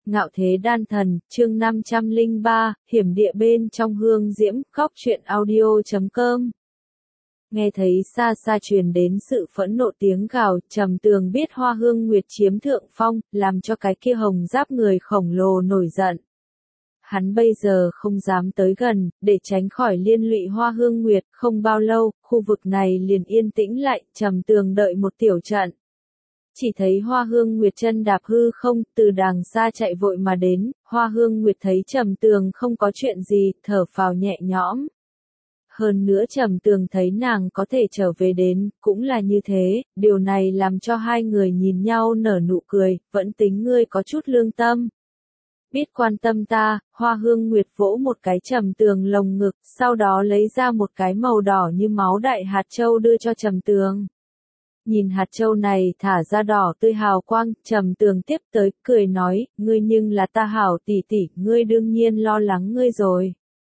Ngạo thế đan thần, chương 503, hiểm địa bên trong hương diễm, góc truyện audio.com. Nghe thấy xa xa truyền đến sự phẫn nộ tiếng gào, Trầm Tường biết Hoa Hương Nguyệt chiếm thượng phong, làm cho cái kia hồng giáp người khổng lồ nổi giận. Hắn bây giờ không dám tới gần, để tránh khỏi liên lụy Hoa Hương Nguyệt, không bao lâu, khu vực này liền yên tĩnh lại, Trầm Tường đợi một tiểu trận. Chỉ thấy Hoa Hương Nguyệt chân đạp hư không, từ đàng xa chạy vội mà đến, Hoa Hương Nguyệt thấy Trầm Tường không có chuyện gì, thở phào nhẹ nhõm. Hơn nữa Trầm Tường thấy nàng có thể trở về đến, cũng là như thế, điều này làm cho hai người nhìn nhau nở nụ cười, vẫn tính ngươi có chút lương tâm. Biết quan tâm ta, Hoa Hương Nguyệt vỗ một cái Trầm Tường lồng ngực, sau đó lấy ra một cái màu đỏ như máu đại hạt châu đưa cho Trầm Tường. Nhìn hạt châu này thả ra đỏ tươi hào quang, Trầm Tường tiếp tới, cười nói, ngươi nhưng là ta hảo tỷ tỷ, ngươi đương nhiên lo lắng ngươi rồi.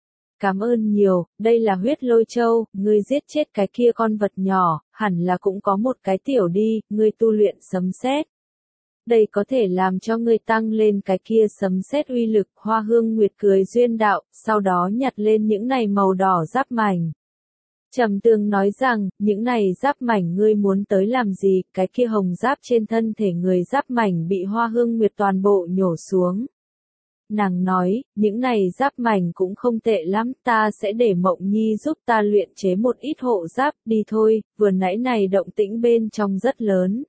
Cảm ơn nhiều, đây là huyết lôi châu, ngươi giết chết cái kia con vật nhỏ, hẳn là cũng có một cái tiểu đi, ngươi tu luyện sấm sét. Đây có thể làm cho ngươi tăng lên cái kia sấm sét uy lực, Hoa Hương Nguyệt cười duyên đạo, sau đó nhặt lên những này màu đỏ giáp mảnh. Trầm Tường nói rằng, những này giáp mảnh ngươi muốn tới làm gì, cái kia hồng giáp trên thân thể người giáp mảnh bị Hoa Hương Nguyệt toàn bộ nhổ xuống. Nàng nói, những này giáp mảnh cũng không tệ lắm, ta sẽ để Mộng Nhi giúp ta luyện chế một ít hộ giáp, đi thôi, vừa nãy này động tĩnh bên trong rất lớn.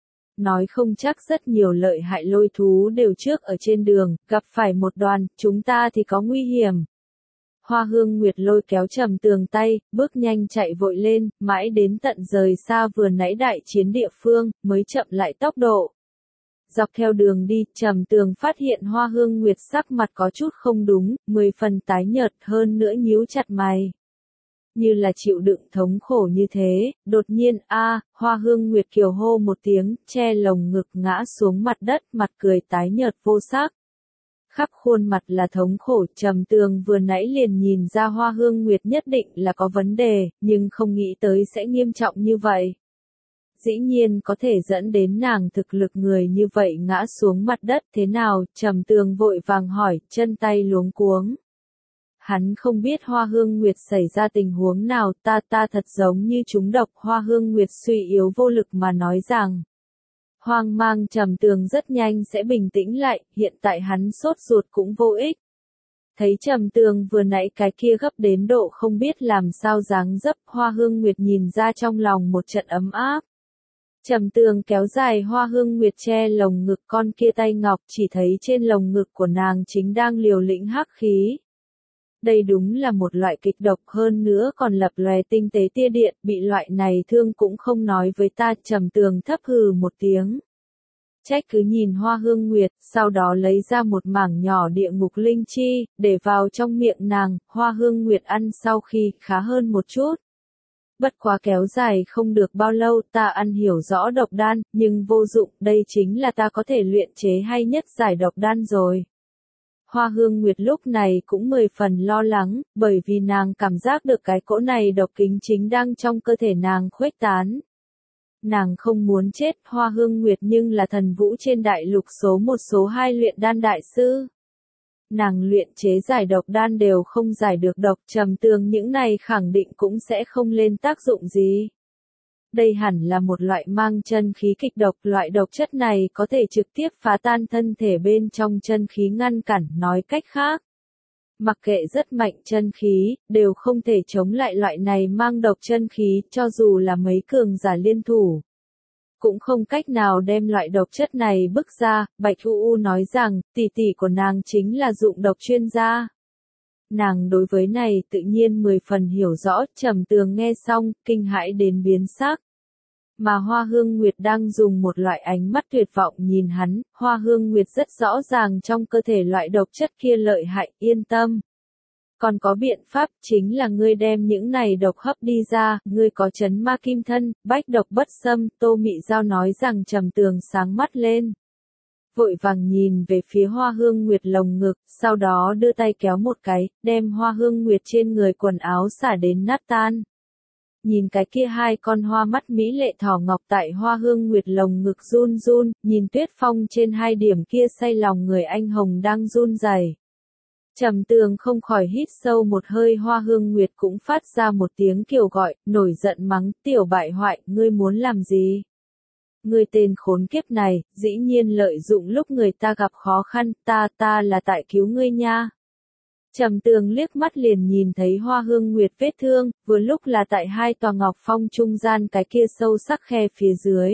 Nói không chắc rất nhiều lợi hại lôi thú đều trước ở trên đường, gặp phải một đoàn, chúng ta thì có nguy hiểm. Hoa Hương Nguyệt lôi kéo Trầm Tường tay, bước nhanh chạy vội lên, mãi đến tận rời xa vừa nãy đại chiến địa phương, mới chậm lại tốc độ. Dọc theo đường đi, Trầm Tường phát hiện Hoa Hương Nguyệt sắc mặt có chút không đúng, 10 phần tái nhợt hơn nữa nhíu chặt mày. Như là chịu đựng thống khổ như thế, đột nhiên Hoa Hương Nguyệt kiều hô một tiếng, che lồng ngực ngã xuống mặt đất, mặt cười tái nhợt vô sắc. Khắp khuôn mặt là thống khổ, Trầm Tường vừa nãy liền nhìn ra Hoa Hương Nguyệt nhất định là có vấn đề, nhưng không nghĩ tới sẽ nghiêm trọng như vậy. Dĩ nhiên có thể dẫn đến nàng thực lực người như vậy ngã xuống mặt đất thế nào, Trầm Tường vội vàng hỏi, chân tay luống cuống. Hắn không biết Hoa Hương Nguyệt xảy ra tình huống nào, ta thật giống như trúng độc, Hoa Hương Nguyệt suy yếu vô lực mà nói rằng. Hoang mang Trầm Tường rất nhanh sẽ bình tĩnh lại, hiện tại hắn sốt ruột cũng vô ích. Thấy Trầm Tường vừa nãy cái kia gấp đến độ không biết làm sao dáng dấp, Hoa Hương Nguyệt nhìn ra trong lòng một trận ấm áp. Trầm Tường kéo dài Hoa Hương Nguyệt che lồng ngực con kia tay ngọc, chỉ thấy trên lồng ngực của nàng chính đang liều lĩnh hắc khí. Đây đúng là một loại kịch độc, hơn nữa còn lập lòe tinh tế tia điện, bị loại này thương cũng không nói với ta. Trầm Tường thấp hừ một tiếng. Trách cứ nhìn Hoa Hương Nguyệt, sau đó lấy ra một mảng nhỏ địa ngục linh chi, để vào trong miệng nàng. Hoa Hương Nguyệt ăn sau khi khá hơn một chút. Bất quá kéo dài không được bao lâu, ta ăn hiểu rõ độc đan, nhưng vô dụng, đây chính là ta có thể luyện chế hay nhất giải độc đan rồi. Hoa Hương Nguyệt lúc này cũng 10 phần lo lắng, bởi vì nàng cảm giác được cái cỗ này độc kính chính đang trong cơ thể nàng khuếch tán. Nàng không muốn chết, Hoa Hương Nguyệt nhưng là thần vũ trên đại lục số 1 số 2 luyện đan đại sư. Nàng luyện chế giải độc đan đều không giải được độc, Trầm Tường những này khẳng định cũng sẽ không lên tác dụng gì. Đây hẳn là một loại mang chân khí kịch độc, loại độc chất này có thể trực tiếp phá tan thân thể bên trong chân khí ngăn cản, nói cách khác. Mặc kệ rất mạnh chân khí, đều không thể chống lại loại này mang độc chân khí, cho dù là mấy cường giả liên thủ. Cũng không cách nào đem loại độc chất này bức ra, Bạch U nói rằng, tỷ tỷ của nàng chính là dụng độc chuyên gia. Nàng đối với này tự nhiên 10 phần hiểu rõ, Trầm Tường nghe xong, kinh hãi đến biến sắc. Mà Hoa Hương Nguyệt đang dùng một loại ánh mắt tuyệt vọng nhìn hắn, Hoa Hương Nguyệt rất rõ ràng trong cơ thể loại độc chất kia lợi hại, yên tâm. Còn có biện pháp, chính là ngươi đem những này độc hấp đi ra, ngươi có chấn ma kim thân, bách độc bất xâm, Tô Mị Giao nói rằng. Trầm Tường sáng mắt lên. Vội vàng nhìn về phía Hoa Hương Nguyệt lồng ngực, sau đó đưa tay kéo một cái, đem Hoa Hương Nguyệt trên người quần áo xả đến nát tan. nhìn cái kia hai con hoa mắt mỹ lệ thỏ ngọc tại Hoa Hương Nguyệt lồng ngực run run, nhìn Tuyết Phong trên hai điểm kia say lòng người anh hồng đang run rẩy. Trầm Tường không khỏi hít sâu một hơi, Hoa Hương Nguyệt cũng phát ra một tiếng kêu gọi, nổi giận mắng, tiểu bại hoại, ngươi muốn làm gì? Ngươi tên khốn kiếp này, dĩ nhiên lợi dụng lúc người ta gặp khó khăn, ta là tại cứu ngươi nha. Trầm Tường liếc mắt liền nhìn thấy Hoa Hương Nguyệt vết thương, vừa lúc là tại hai tòa ngọc phong trung gian cái kia sâu sắc khe phía dưới.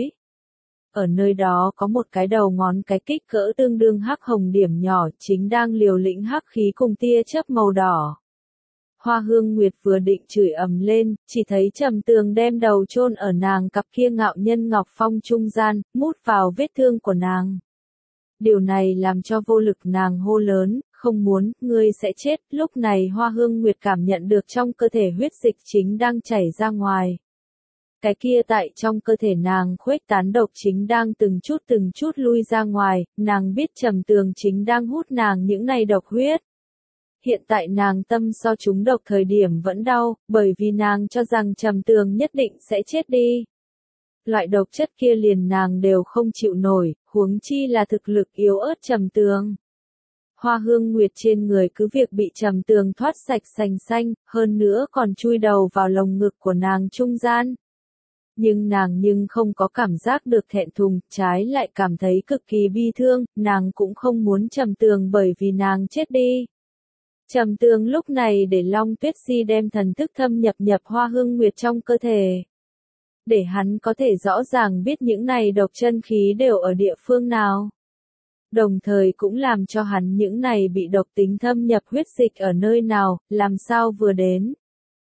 Ở nơi đó có một cái đầu ngón cái kích cỡ tương đương hắc hồng điểm nhỏ, chính đang liều lĩnh hắc khí cùng tia chớp màu đỏ. Hoa Hương Nguyệt vừa định chửi ầm lên, chỉ thấy Trầm Tường đem đầu chôn ở nàng cặp kia ngạo nhân ngọc phong trung gian, mút vào vết thương của nàng. Điều này làm cho vô lực nàng hô lớn, không muốn, ngươi sẽ chết. Lúc này Hoa Hương Nguyệt cảm nhận được trong cơ thể huyết dịch chính đang chảy ra ngoài. Cái kia tại trong cơ thể nàng khuếch tán độc chính đang từng chút lui ra ngoài, nàng biết Trầm Tường chính đang hút nàng những này độc huyết. Hiện tại nàng tâm so chúng độc thời điểm vẫn đau, bởi vì nàng cho rằng Trầm Tường nhất định sẽ chết đi. Loại độc chất kia liền nàng đều không chịu nổi, huống chi là thực lực yếu ớt Trầm Tường. Hoa Hương Nguyệt trên người cứ việc bị Trầm Tường thoát sạch sành xanh, hơn nữa còn chui đầu vào lồng ngực của nàng trung gian. Nhưng nàng không có cảm giác được thẹn thùng, trái lại cảm thấy cực kỳ bi thương, nàng cũng không muốn Trầm Tường bởi vì nàng chết đi. Trầm Tường lúc này để Long Tuyết Si đem thần thức thâm nhập Hoa Hương Nguyệt trong cơ thể. Để hắn có thể rõ ràng biết những này độc chân khí đều ở địa phương nào. Đồng thời cũng làm cho hắn những này bị độc tính thâm nhập huyết dịch ở nơi nào, làm sao vừa đến.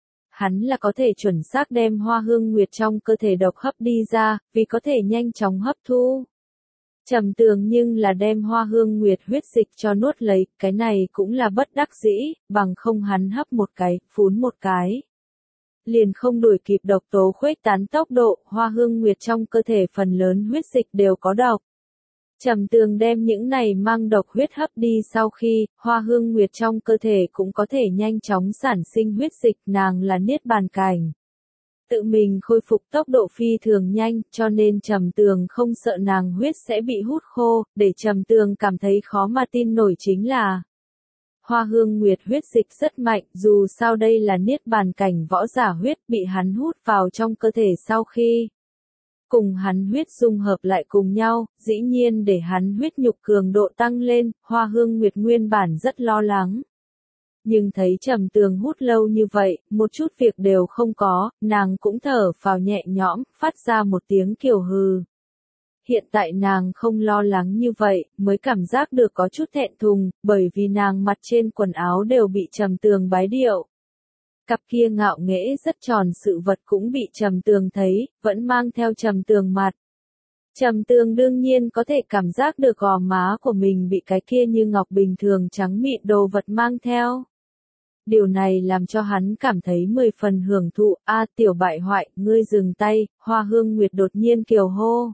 Hắn là có thể chuẩn xác đem Hoa Hương Nguyệt trong cơ thể độc hấp đi ra, vì có thể nhanh chóng hấp thu. Trầm Tường nhưng là đem Hoa Hương Nguyệt huyết dịch cho nuốt lấy, cái này cũng là bất đắc dĩ, bằng không hắn hấp một cái, phún một cái. Liền không đuổi kịp độc tố khuếch tán tốc độ, Hoa Hương Nguyệt trong cơ thể phần lớn huyết dịch đều có độc. Trầm Tường đem những này mang độc huyết hấp đi sau khi, Hoa Hương Nguyệt trong cơ thể cũng có thể nhanh chóng sản sinh huyết dịch, nàng là niết bàn cảnh. Tự mình khôi phục tốc độ phi thường nhanh, cho nên Trầm Tường không sợ nàng huyết sẽ bị hút khô, để Trầm Tường cảm thấy khó mà tin nổi chính là Hoa Hương Nguyệt huyết dịch rất mạnh, dù sao đây là niết bàn cảnh võ giả huyết bị hắn hút vào trong cơ thể sau khi cùng hắn huyết dung hợp lại cùng nhau, dĩ nhiên để hắn huyết nhục cường độ tăng lên, Hoa Hương Nguyệt nguyên bản rất lo lắng. Nhưng thấy Trầm Tường hút lâu như vậy, một chút việc đều không có, nàng cũng thở phào nhẹ nhõm, phát ra một tiếng kiều hừ. Hiện tại nàng không lo lắng như vậy, mới cảm giác được có chút thẹn thùng, bởi vì nàng mặt trên quần áo đều bị Trầm Tường bái điệu. Cặp kia ngạo nghễ rất tròn sự vật cũng bị Trầm Tường thấy, vẫn mang theo Trầm Tường mặt. Trầm Tường đương nhiên có thể cảm giác được gò má của mình bị cái kia như ngọc bình thường trắng mịn đồ vật mang theo. Điều này làm cho hắn cảm thấy 10 phần hưởng thụ, tiểu bại hoại, ngươi dừng tay, Hoa Hương Nguyệt đột nhiên kiều hô.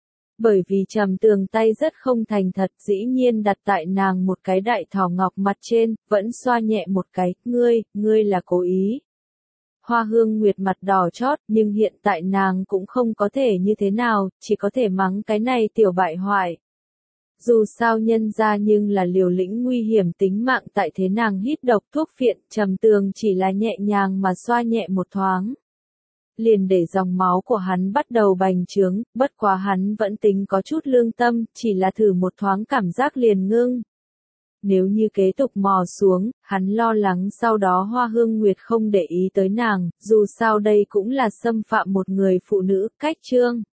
Bởi vì Trầm Tường tay rất không thành thật, dĩ nhiên đặt tại nàng một cái đại thỏ ngọc mặt trên, vẫn xoa nhẹ một cái, ngươi là cố ý. Hoa Hương Nguyệt mặt đỏ chót, nhưng hiện tại nàng cũng không có thể như thế nào, chỉ có thể mắng cái này tiểu bại hoại. Dù sao nhân ra nhưng là liều lĩnh nguy hiểm tính mạng tại thế nàng hít độc thuốc phiện, Trầm Tường chỉ là nhẹ nhàng mà xoa nhẹ một thoáng. Liền để dòng máu của hắn bắt đầu bành trướng, bất quá hắn vẫn tính có chút lương tâm, chỉ là thử một thoáng cảm giác liền ngưng. Nếu như kế tục mò xuống, hắn lo lắng sau đó Hoa Hương Nguyệt không để ý tới nàng, dù sao đây cũng là xâm phạm một người phụ nữ, cách chương.